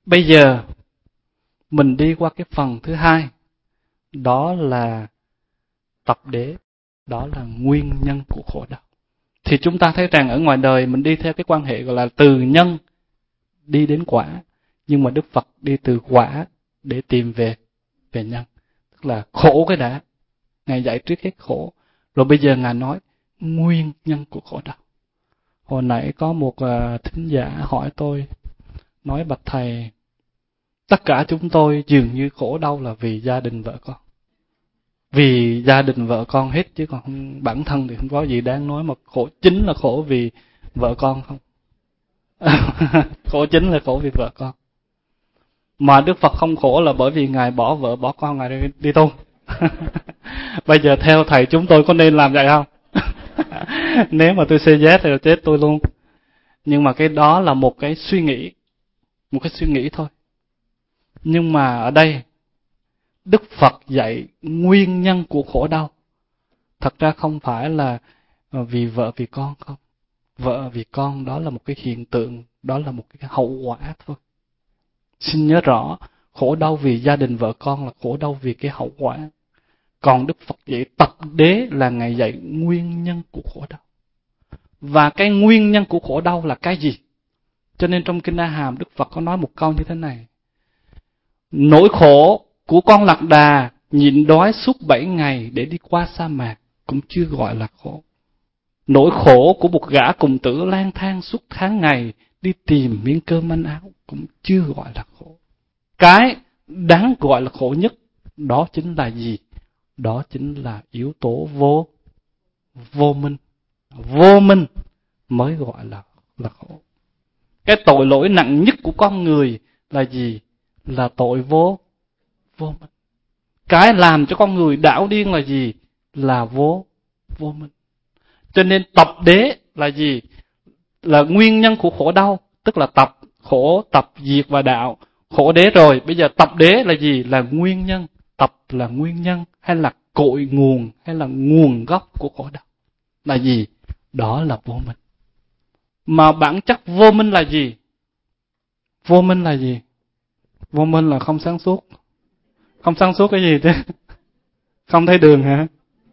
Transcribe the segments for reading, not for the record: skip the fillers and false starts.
Bây giờ mình đi qua cái phần thứ hai, đó là tập đế, đó là nguyên nhân của khổ đau. Thì chúng ta thấy rằng ở ngoài đời mình đi theo cái quan hệ gọi là từ nhân đi đến quả, nhưng mà Đức Phật đi từ quả để tìm về nhân. Tức là khổ cái đã, Ngài dạy trước hết khổ, rồi bây giờ Ngài nói nguyên nhân của khổ đau. Hồi nãy có một thính giả hỏi tôi, nói bạch thầy, tất cả chúng tôi dường như khổ đau là vì gia đình vợ con. Vì gia đình vợ con hết, chứ còn bản thân thì không có gì đáng nói, mà khổ chính là khổ vì vợ con không. Khổ chính là khổ vì vợ con. Mà Đức Phật không khổ là bởi vì Ngài bỏ vợ bỏ con Ngài đi tu. Bây giờ theo thầy chúng tôi có nên làm vậy không? Nếu mà tôi CZ thì chết tôi luôn. Nhưng mà cái đó là một cái suy nghĩ thôi. Nhưng mà ở đây Đức Phật dạy nguyên nhân của khổ đau. Thật ra không phải là vì vợ vì con không. Vợ vì con đó là một cái hiện tượng, đó là một cái hậu quả thôi. Xin nhớ rõ, khổ đau vì gia đình vợ con là khổ đau vì cái hậu quả. Còn Đức Phật dạy tập đế là Ngài dạy nguyên nhân của khổ đau. Và cái nguyên nhân của khổ đau là cái gì? Cho nên trong Kinh A Hàm Đức Phật có nói một câu như thế này: nỗi khổ của con lạc đà nhịn đói suốt 7 ngày để đi qua sa mạc cũng chưa gọi là khổ. Nỗi khổ của một gã cùng tử lang thang suốt tháng ngày đi tìm miếng cơm manh áo cũng chưa gọi là khổ. Cái đáng gọi là khổ nhất đó chính là gì? Đó chính là yếu tố vô minh. Vô minh mới gọi là khổ. Cái tội lỗi nặng nhất của con người là gì? Là tội vô minh. Cái làm cho con người đảo điên là gì? Là vô minh. Cho nên tập đế là gì? Là nguyên nhân của khổ đau. Tức là tập khổ, tập diệt và đạo. Khổ đế rồi, bây giờ tập đế là gì? Là nguyên nhân. Tập là nguyên nhân, hay là cội nguồn, hay là nguồn gốc của khổ đau. Là gì? Đó là vô minh. Mà bản chất vô minh là gì? Vô minh là gì? Vô minh là không sáng suốt. Không sáng suốt cái gì thế? Không thấy đường hả?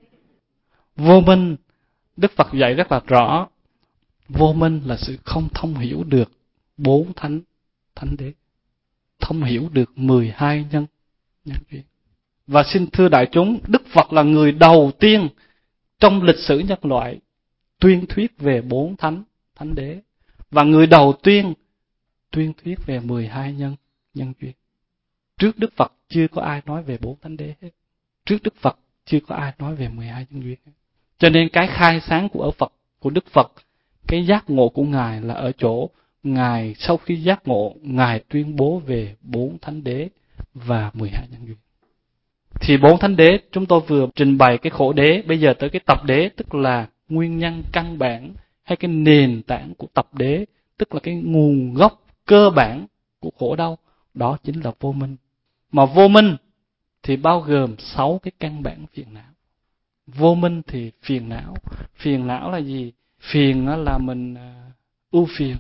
Vô minh, Đức Phật dạy rất là rõ. Vô minh là sự không thông hiểu được 4 thánh đế. Thông hiểu được 12 nhân duyên. Và xin thưa đại chúng, Đức Phật là người đầu tiên trong lịch sử nhân loại tuyên thuyết về 4 thánh đế. Và người đầu tiên tuyên thuyết về 12 nhân duyên. Trước Đức Phật chưa có ai nói về 4 thánh đế hết. Trước Đức Phật chưa có ai nói về 12 nhân duyên hết. Cho nên cái khai sáng của Đức Phật, cái giác ngộ của Ngài là ở chỗ Ngài sau khi giác ngộ, Ngài tuyên bố về 4 thánh đế và 12 nhân duyên. Thì 4 thánh đế chúng tôi vừa trình bày cái khổ đế, bây giờ tới cái tập đế, tức là nguyên nhân căn bản hay cái nền tảng của tập đế, tức là cái nguồn gốc cơ bản của khổ đau, đó chính là vô minh. Mà vô minh thì bao gồm 6 cái căn bản phiền não. Vô minh thì phiền não là gì? Phiền là mình ưu phiền.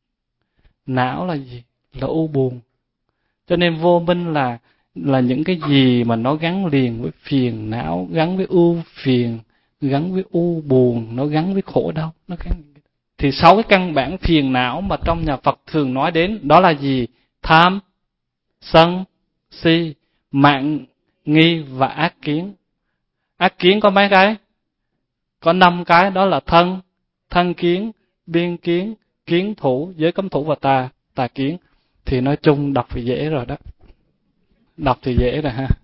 Não là gì? Là ưu buồn. Cho nên vô minh là những cái gì mà nó gắn liền với phiền não, gắn với ưu phiền, gắn với ưu buồn, nó gắn với khổ đau, nó gắn. Thì 6 cái căn bản phiền não mà trong nhà Phật thường nói đến đó là gì? Tham, sân, si, mạn, nghi và ác kiến. Ác kiến có mấy cái? Có 5 cái, đó là thân kiến, biên kiến, kiến thủ, giới cấm thủ và tà kiến. Thì nói chung đọc thì dễ rồi đó. Đọc thì dễ rồi ha.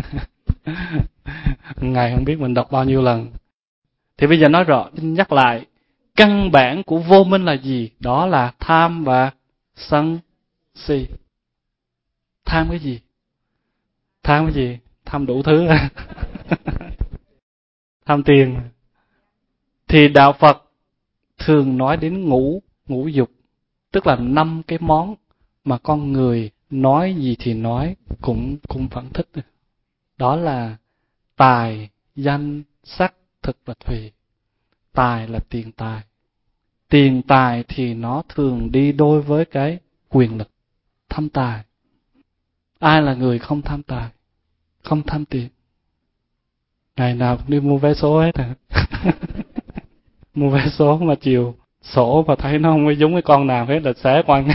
Ngày không biết mình đọc bao nhiêu lần. Thì bây giờ nói rõ, nhắc lại, căn bản của vô minh là gì? Đó là tham và sân, si. Tham cái gì? Tham đủ thứ. Tham tiền. Thì Đạo Phật thường nói đến ngũ dục, tức là 5 cái món mà con người nói gì thì nói cũng vẫn thích. Đó là tài, danh, sắc, thực và thùy. Tài là tiền tài. Tiền tài thì nó thường đi đôi với cái quyền lực. tham tài. Ai là người không tham tài, không tham tiền? Ngày nào cũng đi mua vé số hết à. Mua vé số mà chiều sổ và thấy nó không có giống cái con nào hết là xé quăng.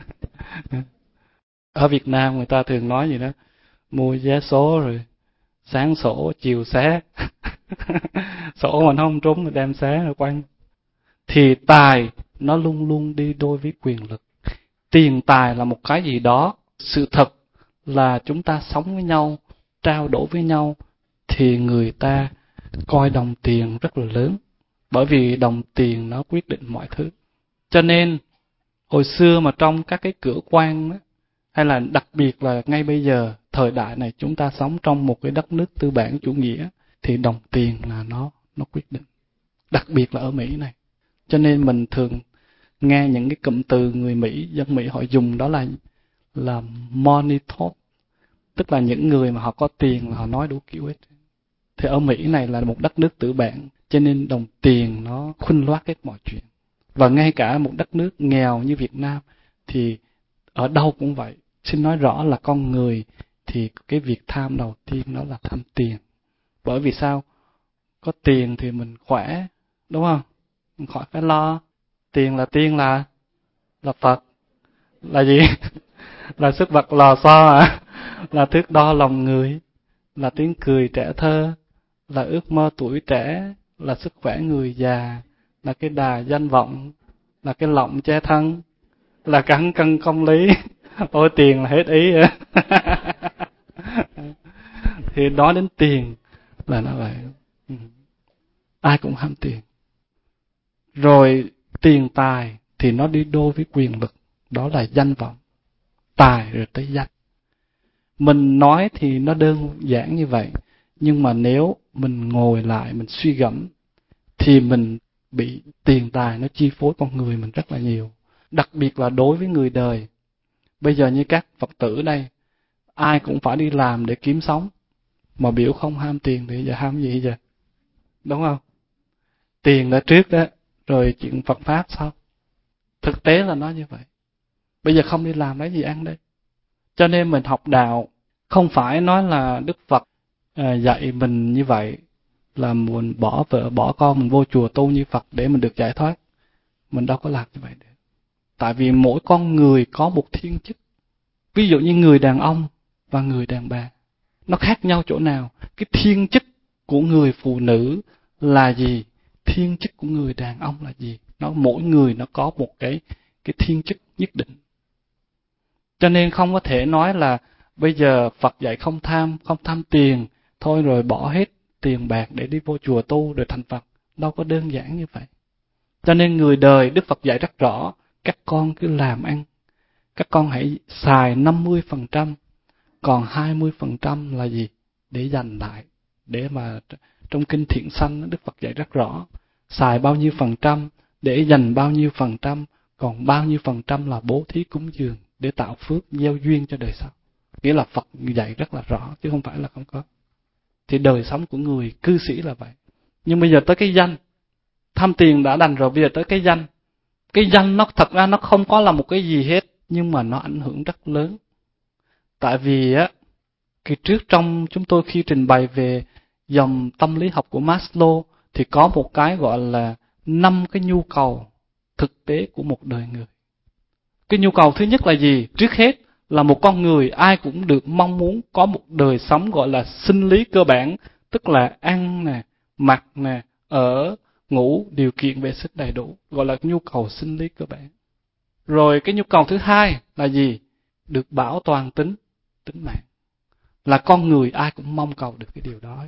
Ở Việt Nam người ta thường nói gì đó, mua vé số rồi sáng sổ chiều xé. Sổ mà nó không trúng thì đem xé rồi quăng. Thì tài nó luôn luôn đi đôi với quyền lực. Tiền tài là một cái gì đó, sự thật là chúng ta sống với nhau, trao đổi với nhau, thì người ta coi đồng tiền rất là lớn. Bởi vì đồng tiền nó quyết định mọi thứ. Cho nên, hồi xưa mà trong các cái cửa quan đó, hay là đặc biệt là ngay bây giờ, thời đại này chúng ta sống trong một cái đất nước tư bản chủ nghĩa, thì đồng tiền là nó quyết định. Đặc biệt là ở Mỹ này. Cho nên mình thường nghe những cái cụm từ người Mỹ, dân Mỹ họ dùng đó là money talk. Tức là những người mà họ có tiền là họ nói đủ kiểu hết. Thì ở Mỹ này là một đất nước tư bản, cho nên đồng tiền nó khuân loát hết mọi chuyện. Và ngay cả một đất nước nghèo như Việt Nam thì ở đâu cũng vậy. Xin nói rõ là con người thì cái việc tham đầu tiên đó là tham tiền. Bởi vì sao? Có tiền thì mình khỏe, đúng không? Mình khỏi phải lo. Tiền là Phật. Là gì? Là sức vật lò xo à? Là thước đo lòng người, là tiếng cười trẻ thơ, là ước mơ tuổi trẻ, là sức khỏe người già, là cái đà danh vọng, là cái lọng che thân, là cán cân công lý. Ôi tiền là hết ý. Thì nói đến tiền là nó vậy. Ai cũng ham tiền. Rồi tiền tài thì nó đi đôi với quyền lực, đó là danh vọng. Tài rồi tới danh. Mình nói thì nó đơn giản như vậy, nhưng mà nếu mình ngồi lại mình suy gẫm thì mình bị tiền tài nó chi phối con người mình rất là nhiều. Đặc biệt là đối với người đời. Bây giờ như các Phật tử đây, ai cũng phải đi làm để kiếm sống, mà biểu không ham tiền thì giờ ham gì giờ? Đúng không? Tiền đã trước đó, rồi chuyện Phật Pháp sau. Thực tế là nó như vậy. Bây giờ không đi làm lấy gì ăn đây. Cho nên mình học đạo, không phải nói là Đức Phật dạy mình như vậy, là mình bỏ vợ, bỏ con, mình vô chùa tu như Phật để mình được giải thoát. Mình đâu có làm như vậy được. Tại vì mỗi con người có một thiên chức. Ví dụ như người đàn ông và người đàn bà, nó khác nhau chỗ nào? Cái thiên chức của người phụ nữ là gì? Thiên chức của người đàn ông là gì? Mỗi người nó có một cái thiên chức nhất định. Cho nên không có thể nói là bây giờ Phật dạy không tham tiền, thôi rồi bỏ hết tiền bạc để đi vô chùa tu rồi thành Phật. Đâu có đơn giản như vậy. Cho nên người đời Đức Phật dạy rất rõ, các con cứ làm ăn. Các con hãy xài 50%, còn 20% là gì? Để dành lại. Để mà trong kinh Thiện Sanh Đức Phật dạy rất rõ, xài bao nhiêu phần trăm, để dành bao nhiêu phần trăm, còn bao nhiêu phần trăm là bố thí cúng dường để tạo phước gieo duyên cho đời sau. Nghĩa là Phật dạy rất là rõ, chứ không phải là không có. Thì đời sống của người cư sĩ là vậy. Nhưng bây giờ tới cái danh, tham tiền đã đành rồi, bây giờ tới cái danh. Cái danh nó thật ra nó không có là một cái gì hết, nhưng mà nó ảnh hưởng rất lớn. Tại vì á, kỳ trước trong chúng tôi khi trình bày về dòng tâm lý học của Maslow thì có một cái gọi là 5 cái nhu cầu thực tế của một đời người. Cái nhu cầu thứ nhất là gì? Trước hết là một con người ai cũng được mong muốn có một đời sống gọi là sinh lý cơ bản, tức là ăn nè, mặc nè, ở, ngủ, điều kiện vệ sinh đầy đủ, gọi là nhu cầu sinh lý cơ bản. Rồi cái nhu cầu thứ hai là gì? Được bảo toàn tính mạng. Là con người ai cũng mong cầu được cái điều đó.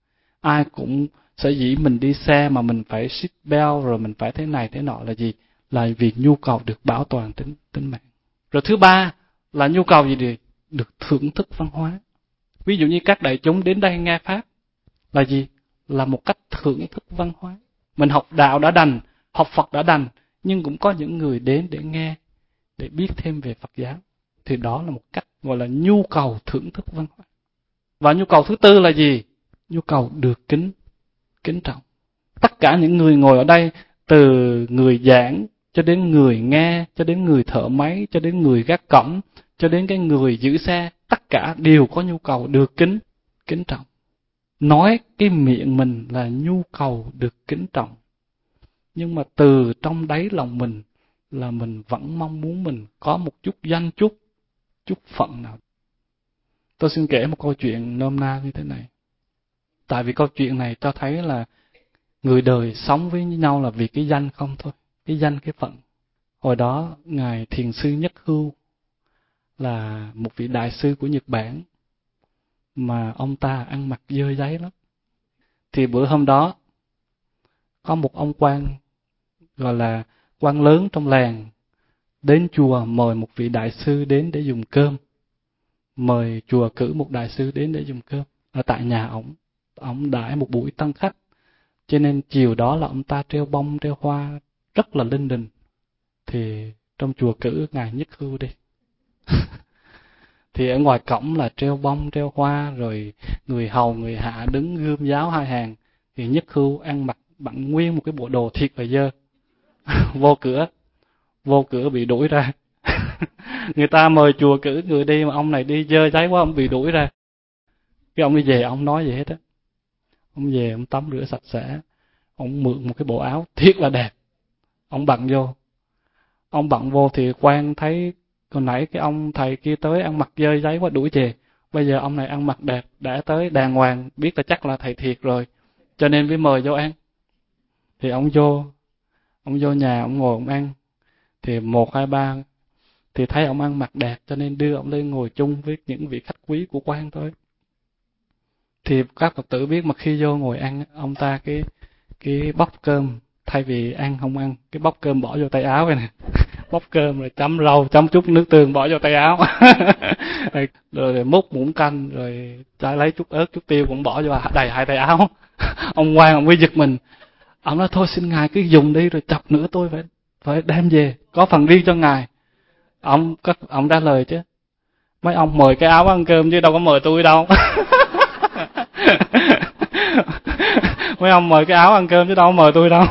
Ai cũng sở dĩ mình đi xe mà mình phải seat belt rồi mình phải thế này thế nọ là gì? Là vì nhu cầu được bảo toàn tính mạng. Rồi thứ ba là nhu cầu gì? Được thưởng thức văn hóa. Ví dụ như các đại chúng đến đây nghe Pháp là gì? Là một cách thưởng thức văn hóa. Mình học đạo đã đành, học Phật đã đành, nhưng cũng có những người đến để nghe, để biết thêm về Phật giáo. Thì đó là một cách gọi là nhu cầu thưởng thức văn hóa. Và nhu cầu thứ tư là gì? Nhu cầu được kính trọng. Tất cả những người ngồi ở đây, từ người giảng cho đến người nghe, cho đến người thợ máy, cho đến người gác cổng, cho đến cái người giữ xe, tất cả đều có nhu cầu được kính trọng. Nói cái miệng mình là nhu cầu được kính trọng, nhưng mà từ trong đáy lòng mình là mình vẫn mong muốn mình có một chút danh chút phận nào. Tôi xin kể một câu chuyện nôm na như thế này. Tại vì câu chuyện này cho thấy là người đời sống với nhau là vì cái danh không thôi, cái danh cái phận. Hồi đó ngài thiền sư Nhất Hưu là một vị đại sư của Nhật Bản, mà ông ta ăn mặc dơ dáy lắm. Thì bữa hôm đó có một ông quan, gọi là quan lớn trong làng, đến chùa mời một vị đại sư đến để dùng cơm. Mời chùa cử một đại sư đến để dùng cơm ở tại nhà ổng đãi một buổi tân khách, cho nên chiều đó là ông ta treo bông treo hoa rất là linh đình. Thì trong chùa cử ngài Nhất Hưu đi. Thì ở ngoài cổng là treo bông treo hoa, rồi người hầu người hạ đứng gươm giáo hai hàng. Thì Nhất Hưu ăn mặc bận nguyên một cái bộ đồ thiệt là dơ. vô cửa bị đuổi ra. Người ta mời chùa cử người đi mà ông này đi dơ dáy quá, ông bị đuổi ra. Cái ông đi về, ông nói gì hết á. Ông về ông tắm rửa sạch sẽ, ông mượn một cái bộ áo thiệt là đẹp, ông bận vô. Ông bận vô thì quan thấy còn nãy cái ông thầy kia tới ăn mặc dơ dáy quá đuổi về, bây giờ ông này ăn mặc đẹp, đã tới đàng hoàng, biết là chắc là thầy thiệt rồi, cho nên mới mời vô ăn. Thì ông vô nhà, ông ngồi ông ăn. Thì 1, 2, 3 thì thấy ông ăn mặc đẹp, cho nên đưa ông lên ngồi chung với những vị khách quý của quan thôi. Thì các Phật tử biết mà khi vô ngồi ăn, ông ta cái bóc cơm, thay vì ăn không ăn, cái bóc cơm bỏ vô tay áo này nè. Bóc cơm rồi chấm rau, chấm chút nước tương bỏ vô tay áo. rồi múc muỗng canh, rồi lấy chút ớt, chút tiêu cũng bỏ vô đầy hai tay áo. Ông quan ông mới giật mình. Ông nói thôi xin ngài cứ dùng đi, rồi chọc nữa tôi phải đem về, có phần riêng cho ngài. Ông trả lời chứ, mấy ông mời cái áo ăn cơm chứ đâu có mời tôi đâu. Mấy ông mời cái áo ăn cơm chứ đâu có mời tôi đâu.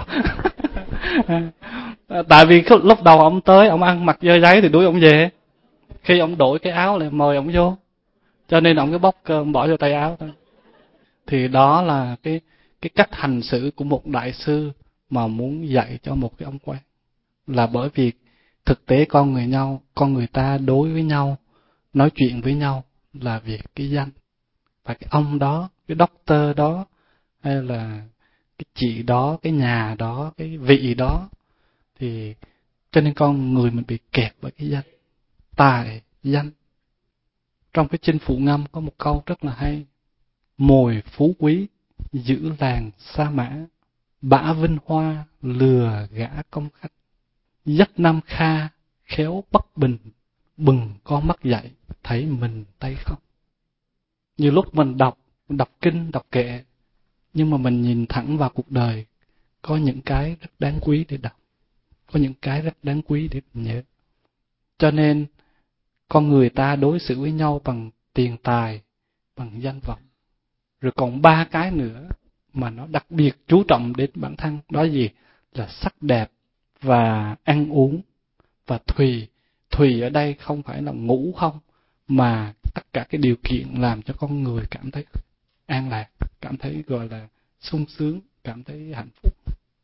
Tại vì lúc đầu ông tới, ông ăn mặc dơ dáy thì đuổi ông về. Khi ông đổi cái áo lại mời ông vô, cho nên ông cứ bóc cơm bỏ vô tay áo thôi. Thì đó là cái cách hành xử của một đại sư mà muốn dạy cho một cái ông quan. Là bởi vì thực tế con người ta đối với nhau, nói chuyện với nhau là vì cái danh. Và cái ông đó, cái doctor đó, hay là cái chị đó, cái nhà đó, cái vị đó, thì cho nên con người mình bị kẹp bởi cái danh. Tài danh. Trong cái Chinh Phụ Ngâm có một câu rất là hay: mồi phú quý giữ làng sa mã, bả vinh hoa lừa gã công khách, dắt nam kha khéo bất bình, bừng con mắt dậy thấy mình tay không. Nhiều lúc mình đọc kinh, đọc kệ, nhưng mà mình nhìn thẳng vào cuộc đời, có những cái rất đáng quý để đọc, có những cái rất đáng quý để nhớ. Cho nên con người ta đối xử với nhau bằng tiền tài, bằng danh vọng. Rồi còn 3 cái nữa mà nó đặc biệt chú trọng đến bản thân, đó gì? Là sắc đẹp và ăn uống và thùy. Thùy ở đây không phải là ngủ không, mà tất cả cái điều kiện làm cho con người cảm thấy an lạc, cảm thấy gọi là sung sướng, cảm thấy hạnh phúc.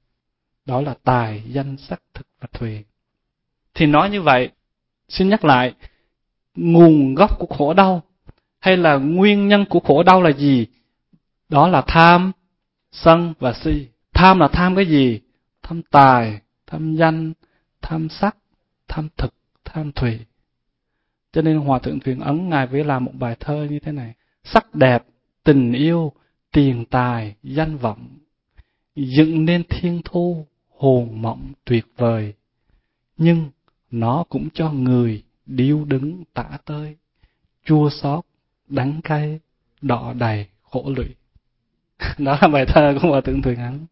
Đó là tài, danh, sắc, thực và thùy. Thì nói như vậy, xin nhắc lại, nguồn gốc của khổ đau hay là nguyên nhân của khổ đau là gì? Đó là tham, sân và si. Tham là tham cái gì? Tham tài, tham danh, tham sắc, tham thực, tham thùy. Cho nên Hòa Thượng Thiện Ấn Ngài mới làm một bài thơ như thế này: sắc đẹp, tình yêu, tiền tài, danh vọng, dựng nên thiên thu, hồn mộng tuyệt vời. Nhưng nó cũng cho người điêu đứng tả tơi, chua xót, đắng cay, đọ đầy, khổ lụy. Đó là bài thơ của Hòa Thượng Thiện Ấn.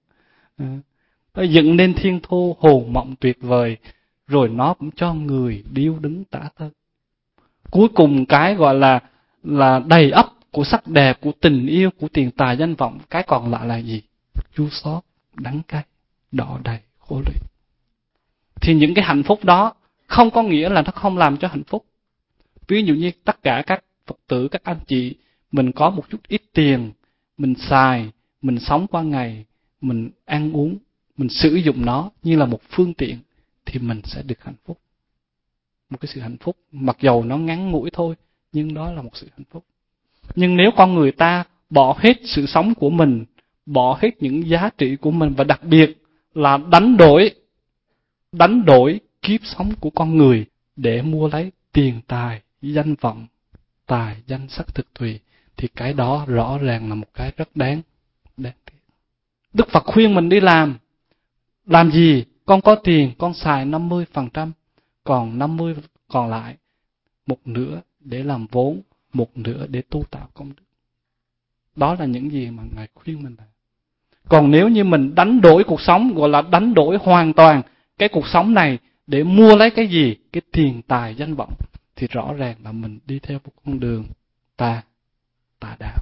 Nó dựng nên thiên thu, hồn mộng tuyệt vời, rồi nó cũng cho người điêu đứng tả tơi. Cuối cùng cái gọi là đầy ắp của sắc đẹp, của tình yêu, của tiền tài danh vọng, cái còn lại là gì? Chua xót, đắng cay, đọ đầy, khổ lụy. Thì những cái hạnh phúc đó không có nghĩa là nó không làm cho hạnh phúc. Ví dụ như tất cả các Phật tử, các anh chị, mình có một chút ít tiền, mình xài, mình sống qua ngày, mình ăn uống, mình sử dụng nó như là một phương tiện, thì mình sẽ được hạnh phúc. Một cái sự hạnh phúc, mặc dầu nó ngắn ngủi thôi, nhưng đó là một sự hạnh phúc. Nhưng nếu con người ta bỏ hết sự sống của mình, bỏ hết những giá trị của mình, và đặc biệt là đánh đổi kiếp sống của con người để mua lấy tiền tài, danh vọng, tài danh sắc thực thùy, thì cái đó rõ ràng là một cái rất đáng tiếc. Đức Phật khuyên mình đi làm gì? Con có tiền, con xài 50%, còn 50 còn lại, một nửa để làm vốn, một nửa để tu tạo công đức. Đó là những gì mà Ngài khuyên mình làm. Còn nếu như mình đánh đổi cuộc sống, gọi là đánh đổi hoàn toàn cái cuộc sống này để mua lấy cái gì? Cái tiền tài danh vọng, thì rõ ràng là mình đi theo một con đường tà đạo.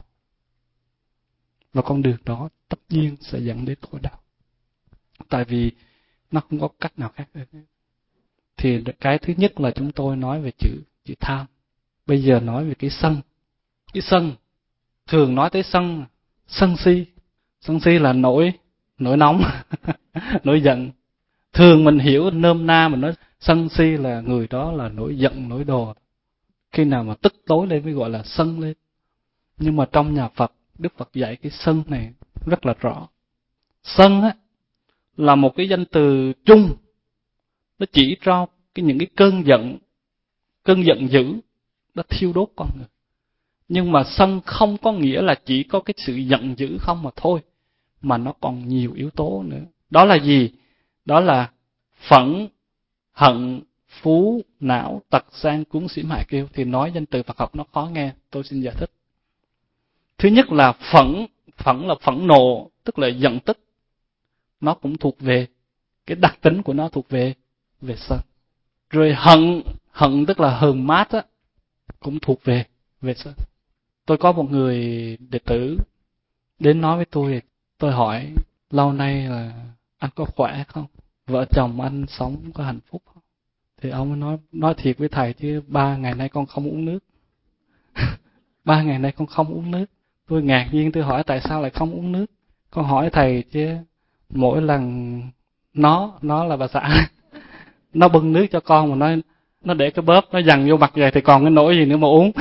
Và con đường đó tất nhiên sẽ dẫn đến khổ đau. Tại vì nó không có cách nào khác. Thì cái thứ nhất là chúng tôi nói về chữ tham. Bây giờ nói về cái sân. Cái sân, thường nói tới sân si. Sân si là nổi nóng, nổi giận. Thường mình hiểu nôm na mình nói sân si là người đó là nổi giận, nổi đồ. Khi nào mà tức tối lên mới gọi là sân lên. Nhưng mà trong nhà Phật, Đức Phật dạy cái sân này rất là rõ. Sân á là một cái danh từ chung, nó chỉ cho những cái cơn giận dữ nó thiêu đốt con người. Nhưng mà sân không có nghĩa là chỉ có cái sự giận dữ không mà thôi, mà nó còn nhiều yếu tố nữa. Đó là gì? Đó là phẫn, hận, phú, não, tật, sang, cúng, xỉm, hại, kiêu. Thì nói danh từ Phật học nó khó nghe, tôi xin giải thích. Thứ nhất là phẫn là phẫn nộ, tức là giận tức. Nó cũng thuộc về, cái đặc tính của nó thuộc về sân. Rồi hận tức là hờn mát á, cũng thuộc về sân. Tôi có một người đệ tử đến nói với tôi hỏi lâu nay là anh có khỏe không? Vợ chồng anh sống có hạnh phúc không? Thì ông nói thiệt với thầy chứ 3 ngày nay con không uống nước. 3 ngày nay con không uống nước. Tôi ngạc nhiên, tôi hỏi tại sao lại không uống nước? Con hỏi thầy chứ mỗi lần nó là bà xã, nó bưng nước cho con mà nó để cái bóp nó dằn vô mặt vậy thì còn cái nỗi gì nữa mà uống.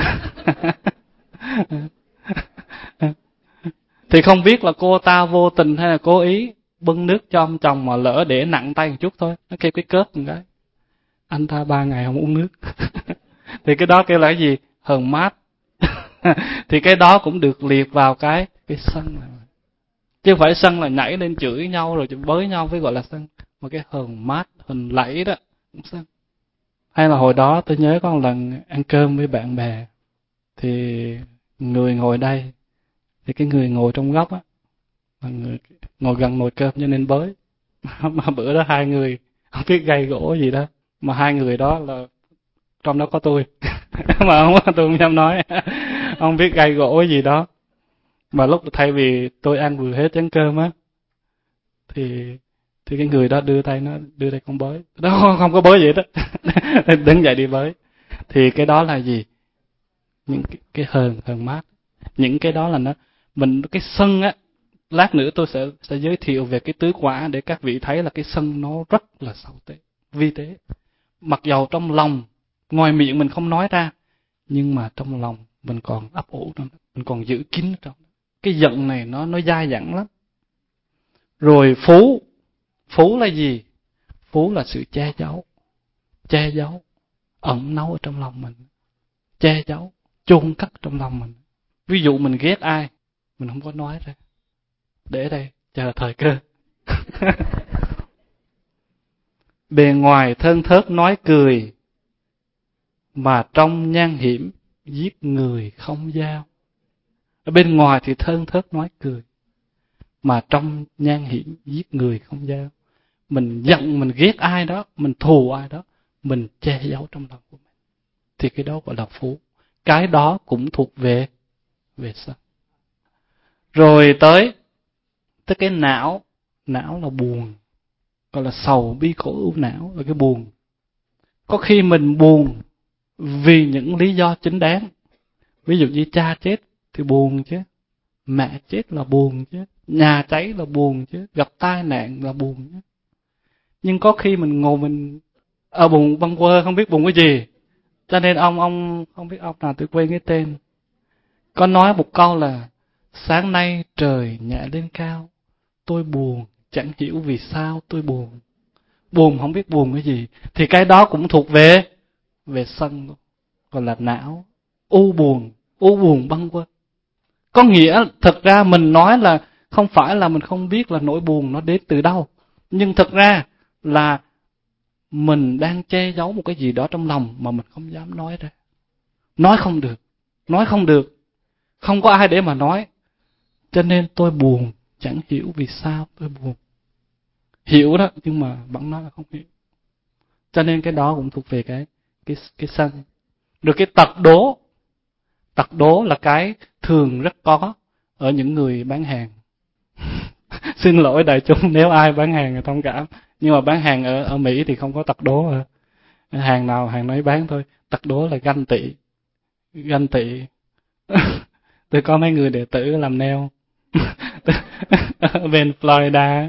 Thì không biết là cô ta vô tình hay là cố ý bưng nước cho ông chồng mà lỡ để nặng tay một chút thôi, nó kêu cái cớp một cái, anh ta 3 ngày không uống nước. Thì cái đó kêu là cái gì? Hờn mát. Thì cái đó cũng được liệt vào cái sân này. Chứ không phải sân là nhảy lên chửi nhau rồi bới nhau với gọi là sân. Mà cái hờn mát, hình lẫy đó cũng sân. Hay là hồi đó tôi nhớ có một lần ăn cơm với bạn bè, thì người ngồi đây, thì cái người ngồi trong góc á, là người ngồi gần nồi cơm cho nên bới. Mà bữa đó hai người không biết gây gỗ gì đó, mà hai người đó là trong đó có tôi. Mà tôi không dám nói. Không biết gây gỗ gì đó. Mà lúc thay vì tôi ăn vừa hết chén cơm á, thì cái người đó đưa tay con bới. Đó không có bới gì đó. Đứng dậy đi bới. Thì cái đó là gì? Những cái hờn mát. Những cái đó là cái sân á, lát nữa tôi sẽ giới thiệu về cái tứ quả để các vị thấy là cái sân nó rất là xấu tế, vi tế. Mặc dầu trong lòng, ngoài miệng mình không nói ra, nhưng mà trong lòng mình còn ấp ủ trong đó, mình còn giữ kín trong đó. Cái giận này nó dai dẳng lắm. Rồi phú là gì? Phú là sự che giấu, ẩn náu ở trong lòng mình, che giấu, chôn cất trong lòng mình. Ví dụ mình ghét ai, mình không có nói ra, để đây chờ thời cơ. Bề ngoài thơn thớt nói cười, mà trong nham hiểm giết người không dao. Ở bên ngoài thì thơn thớt nói cười, mà trong nham hiểm giết người không dao. Mình giận, mình ghét ai đó, mình thù ai đó, mình che giấu trong lòng của mình, thì cái đó gọi là phú. Cái đó cũng thuộc về sân. Rồi tới cái não là buồn, gọi là sầu bi khổ ưu não, là cái buồn. Có khi mình buồn vì những lý do chính đáng. Ví dụ như cha chết thì buồn chứ, mẹ chết là buồn chứ, nhà cháy là buồn chứ, gặp tai nạn là buồn chứ. Nhưng có khi mình ngồi mình ở buồn bâng quơ không biết buồn cái gì. Cho nên ông không biết ông nào tôi quên cái tên, có nói một câu là sáng nay trời nhẹ lên cao, tôi buồn, chẳng hiểu vì sao tôi buồn. Buồn không biết buồn cái gì. Thì cái đó cũng thuộc về sân luôn. Còn là não, u buồn bâng quơ. Có nghĩa thật ra mình nói là không phải là mình không biết là nỗi buồn nó đến từ đâu. Nhưng thật ra là mình đang che giấu một cái gì đó trong lòng mà mình không dám nói ra. Nói không được. Không có ai để mà nói. Cho nên tôi buồn, chẳng hiểu vì sao tôi buồn. Hiểu đó, nhưng mà vẫn nói là không hiểu. Cho nên cái đó cũng thuộc về cái sân. Rồi cái tật đố. Tật đố là cái thường rất có ở những người bán hàng. Xin lỗi đại chúng nếu ai bán hàng người thông cảm. Nhưng mà bán hàng ở Mỹ thì không có tật đố. Hàng nào hàng nấy bán thôi. Tật đố là ganh tị. Ganh tị. Tôi có mấy người đệ tử làm nail ở bên Florida.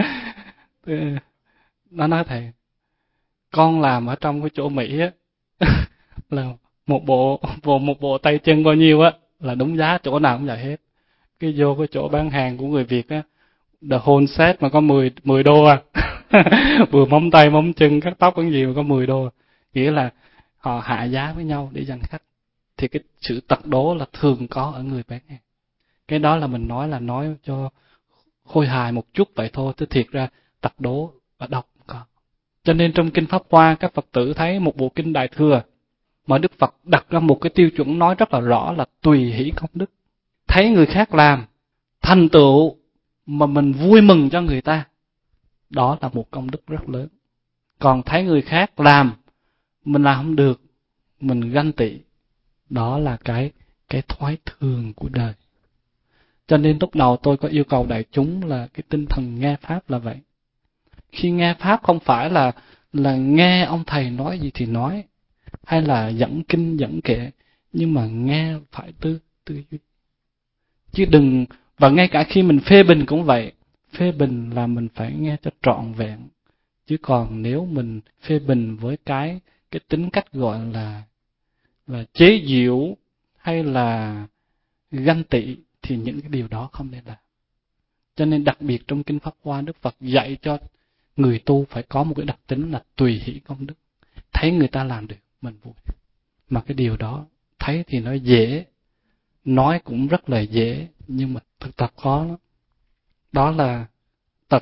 Nó nói thầy, con làm ở trong cái chỗ Mỹ á là một bộ tay chân bao nhiêu á là đúng giá, chỗ nào cũng vậy hết. Cái vô cái chỗ bán hàng của người Việt á, the whole set mà có 10 đô à. Vừa móng tay móng chân cắt tóc cái gì mà có 10 đô. Nghĩa là họ hạ giá với nhau để giành khách. Thì cái sự tật đố là thường có ở người bán hàng. Cái đó là mình nói cho khôi hài một chút vậy thôi, chứ thiệt ra tật đố ở đâu cũng có. Cho nên trong kinh Pháp Hoa, các Phật tử thấy một bộ kinh Đại Thừa mà Đức Phật đặt ra một cái tiêu chuẩn nói rất là rõ là tùy hỷ công đức. Thấy người khác làm thành tựu mà mình vui mừng cho người ta, đó là một công đức rất lớn. Còn thấy người khác làm mình làm không được, mình ganh tị, đó là cái thói thường của đời. Cho nên lúc đầu tôi có yêu cầu đại chúng là cái tinh thần nghe Pháp là vậy. Khi nghe Pháp không phải là nghe ông thầy nói gì thì nói, hay là dẫn kinh dẫn kệ, nhưng mà nghe phải tư duy. Chứ đừng, và ngay cả khi mình phê bình cũng vậy, phê bình là mình phải nghe cho trọn vẹn. Chứ còn nếu mình phê bình với cái tính cách gọi là chế giễu hay là ganh tị thì những cái điều đó không nên làm. Cho nên đặc biệt trong kinh Pháp Hoa, Đức Phật dạy cho người tu phải có một cái đặc tính là tùy hỷ công đức. Thấy người ta làm được, mình vui. Mà cái điều đó thấy thì nó dễ, nói cũng rất là dễ, nhưng mà thực tập khó lắm. Đó là tật.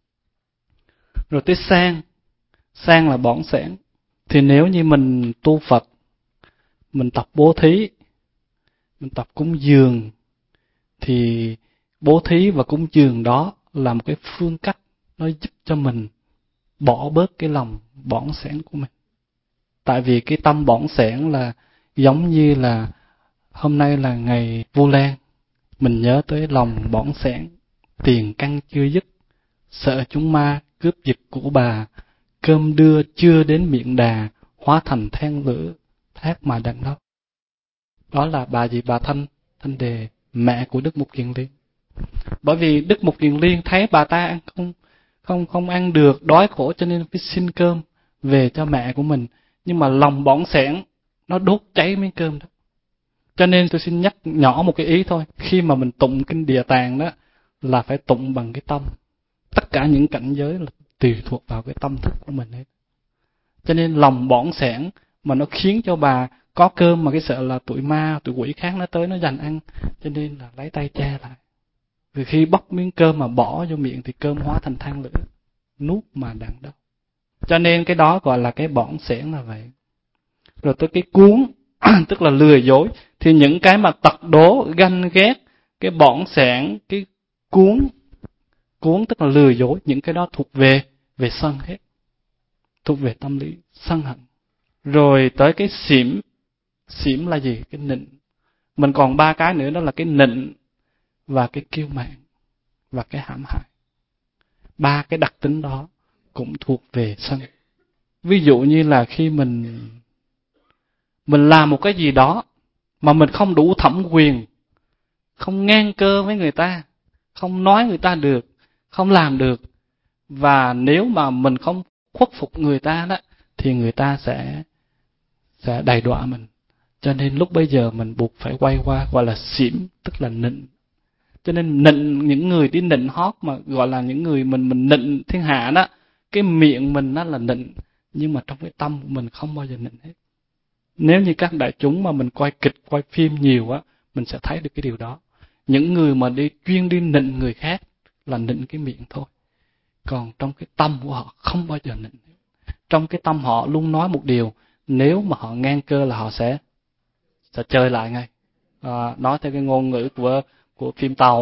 Rồi tới sang là bỏng sẻn. Thì nếu như mình tu Phật, mình tập bố thí, mình tập cúng dường, thì bố thí và cúng dường đó là một cái phương cách nó giúp cho mình bỏ bớt cái lòng bỏng sẻn của mình. Tại vì cái tâm bỏng sẻn là giống như là hôm nay là ngày Vu Lan, mình nhớ tới lòng bỏng sẻn, tiền căn chưa dứt, sợ chúng ma cướp giật của bà, cơm đưa chưa đến miệng đà, hóa thành than lửa, thác mà đặng đó. Đó là bà gì? Bà Thanh Đề, mẹ của Đức Mục Kiền Liên. Bởi vì Đức Mục Kiền Liên thấy bà ta ăn không ăn được, đói khổ cho nên phải xin cơm về cho mẹ của mình. Nhưng mà lòng bỏng sẻn nó đốt cháy miếng cơm đó. Cho nên tôi xin nhắc nhỏ một cái ý thôi. Khi mà mình tụng kinh Địa Tạng đó là phải tụng bằng cái tâm. Tất cả những cảnh giới là tùy thuộc vào cái tâm thức của mình hết. Cho nên lòng bỏng sẻn mà nó khiến cho bà có cơm mà cái sợ là tụi ma, tụi quỷ khác nó tới nó giành ăn. Cho nên là lấy tay che lại. Vì khi bóc miếng cơm mà bỏ vô miệng thì cơm hóa thành than lửa, nuốt mà đặng đâu. Cho nên cái đó gọi là cái bỏng sẻn là vậy. Rồi tới cái cuốn, tức là lừa dối. Thì những cái mà tật đố, ganh ghét, cái bỏng sẻn, cái cuốn tức là lừa dối, những cái đó thuộc về sân hết. Thuộc về tâm lý, sân hận. Rồi tới cái xỉm là gì? Cái nịnh. Mình còn 3 cái nữa, đó là cái nịnh và cái kiêu mạn và cái hãm hại. 3 cái đặc tính đó cũng thuộc về sân. Ví dụ như là khi mình mình làm một cái gì đó mà mình không đủ thẩm quyền, không ngang cơ với người ta, không nói người ta được, không làm được, và nếu mà mình không khuất phục người ta đó thì người ta sẽ đày đọa mình. Cho nên lúc bây giờ mình buộc phải quay qua gọi là xỉm, tức là nịnh. Cho nên nịnh, những người đi nịnh hót mà gọi là những người mình nịnh thiên hạ đó, cái miệng mình nó là nịnh, nhưng mà trong cái tâm của mình không bao giờ nịnh hết. Nếu như các đại chúng mà mình coi kịch, coi phim nhiều á, mình sẽ thấy được cái điều đó. Những người mà chuyên đi nịnh người khác là nịnh cái miệng thôi. Còn trong cái tâm của họ không bao giờ nịnh. Trong cái tâm họ luôn nói một điều, nếu mà họ ngang cơ là họ sẽ chơi lại ngay. Nói theo cái ngôn ngữ của phim tàu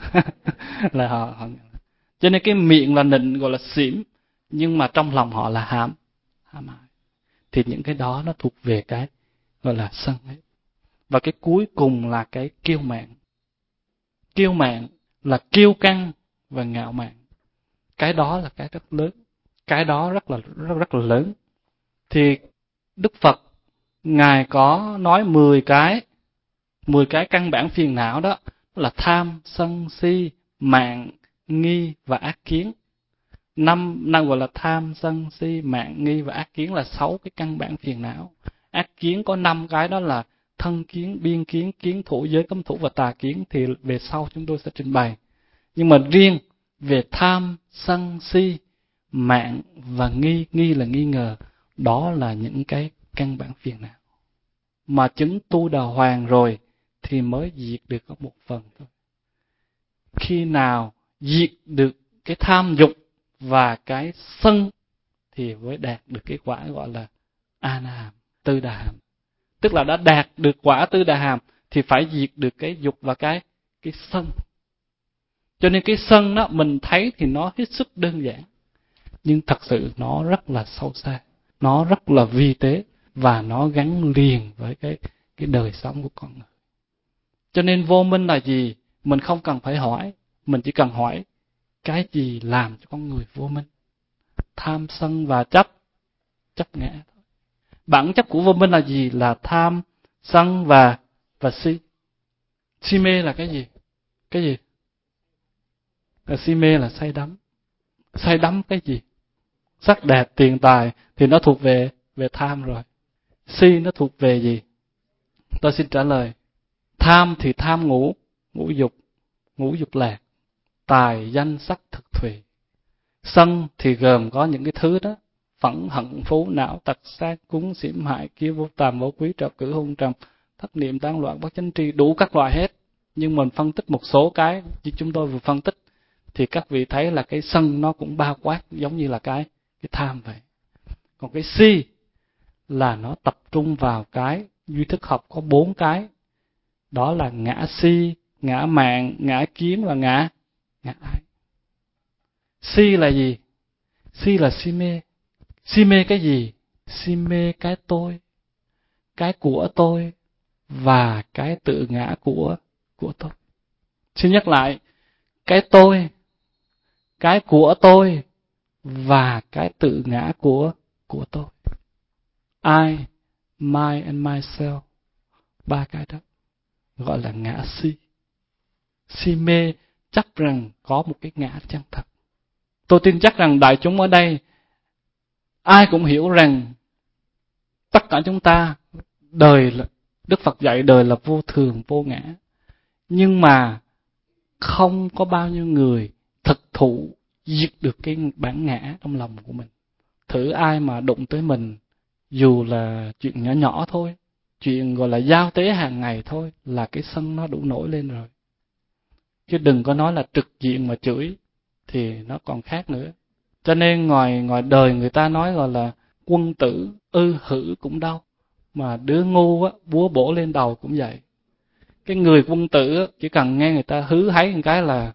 là họ. Cho nên cái miệng là nịnh, gọi là xỉm, nhưng mà trong lòng họ là hãm hại. Thì những cái đó nó thuộc về cái gọi là sân ấy. Và cái cuối cùng là cái kiêu mạn. Kiêu mạn là kiêu căng và ngạo mạn. Cái đó là cái rất lớn. Cái đó rất là lớn. Thì Đức Phật Ngài có nói 10 cái căn bản phiền não đó là tham, sân, si, mạn, nghi và ác kiến. Năm gọi là tham, sân, si, mạn, nghi và ác kiến là 6 cái căn bản phiền não. Ác kiến có 5 cái, đó là thân kiến, biên kiến, kiến thủ, giới cấm thủ và tà kiến, thì về sau chúng tôi sẽ trình bày. Nhưng mà riêng về tham, sân, si, mạn và nghi là nghi ngờ, đó là những cái căn bản phiền não. Mà chứng tu đà hoàng rồi thì mới diệt được có một phần thôi. Khi nào diệt được cái tham dục và cái sân thì mới đạt được cái quả gọi là A-na-hàm, Tư Đà Hàm. Tức là đã đạt được quả Tư Đà Hàm thì phải diệt được cái dục và cái sân. Cho nên cái sân đó mình thấy thì nó hết sức đơn giản, nhưng thật sự nó rất là sâu xa, nó rất là vi tế và nó gắn liền với cái đời sống của con người. Cho nên vô minh là gì? Mình không cần phải hỏi, mình chỉ cần hỏi cái gì làm cho con người vô minh? Tham, sân và chấp ngã. Bản chất của vô minh là gì? Là tham, sân và si. Si mê là cái gì? Cái gì? Là si mê là say đắm. Say đắm cái gì? Sắc đẹp, tiền tài thì nó thuộc về tham rồi. Si nó thuộc về gì? Tôi xin trả lời. Tham thì tham ngũ dục lạc, tài, danh, sắc, thực, thùy. Sân thì gồm có những cái thứ đó: phẫn, hận, phú, não, tật, sát, cúng, xỉm, hại, kiêu, vô tàm, vô quý, trạo cử, hôn trầm, thất niệm, tán loạn, bất chánh tri, đủ các loại hết. Nhưng mình phân tích một số cái như chúng tôi vừa phân tích thì các vị thấy là cái sân nó cũng bao quát giống như là cái tham vậy. Còn cái si là nó tập trung vào cái duy thức học có 4 cái, đó là ngã si, ngã mạn, ngã kiến và ngã ái. Si là gì? Si là si mê. Si mê cái gì? Si mê cái tôi, cái của tôi và cái tự ngã của tôi. Xin nhắc lại, cái tôi, cái của tôi và cái tự ngã của tôi. I, my and myself. 3 cái đó gọi là ngã si. Si mê chắc rằng có một cái ngã chân thật. Tôi tin chắc rằng đại chúng ở đây ai cũng hiểu rằng tất cả chúng ta, Đức Phật dạy đời là vô thường, vô ngã. Nhưng mà không có bao nhiêu người thực thụ diệt được cái bản ngã trong lòng của mình. Thử ai mà đụng tới mình, dù là chuyện nhỏ nhỏ thôi, chuyện gọi là giao tế hàng ngày thôi, là cái sân nó đủ nổi lên rồi. Chứ đừng có nói là trực diện mà chửi thì nó còn khác nữa. Cho nên ngoài đời người ta nói gọi là quân tử hử cũng đau, mà đứa ngu á búa bổ lên đầu cũng vậy. Cái người quân tử á, chỉ cần nghe người ta hứ háy một cái là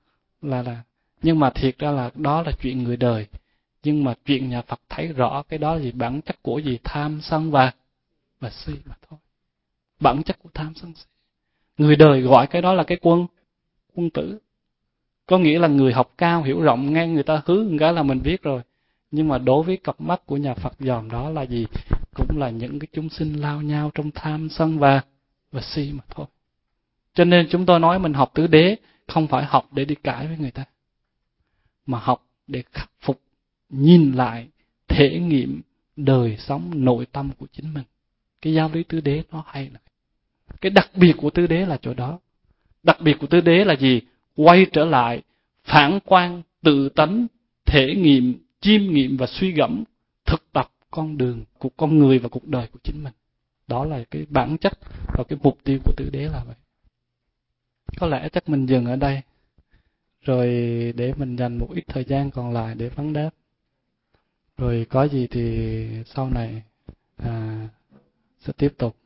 nhưng mà thiệt ra là đó là chuyện người đời. Nhưng mà chuyện nhà Phật thấy rõ cái đó là gì? Bản chất của gì? Tham, sân và si mà thôi. Bản chất của tham, sân, si. Người đời gọi cái đó là cái quân tử. Có nghĩa là người học cao, hiểu rộng, nghe người ta hứ một cái là mình biết rồi. Nhưng mà đối với cặp mắt của nhà Phật dòm đó là gì? cũng là những cái chúng sinh lao nhau trong tham sân và si mà thôi. Cho nên chúng tôi nói mình học tứ đế không phải học để đi cãi với người ta, mà học để khắc phục, nhìn lại, thể nghiệm đời sống nội tâm của chính mình. Cái giáo lý tứ đế nó hay là cái đặc biệt của tứ đế là chỗ đó. Đặc biệt của tứ đế là gì? Quay trở lại, phản quan, tự tánh, thể nghiệm, chiêm nghiệm và suy gẫm, thực tập con đường của con người và cuộc đời của chính mình. Đó là cái bản chất và cái mục tiêu của tứ đế là vậy. Có lẽ chắc mình dừng ở đây, rồi để mình dành một ít thời gian còn lại để vấn đáp. Rồi có gì thì sau này sẽ tiếp tục.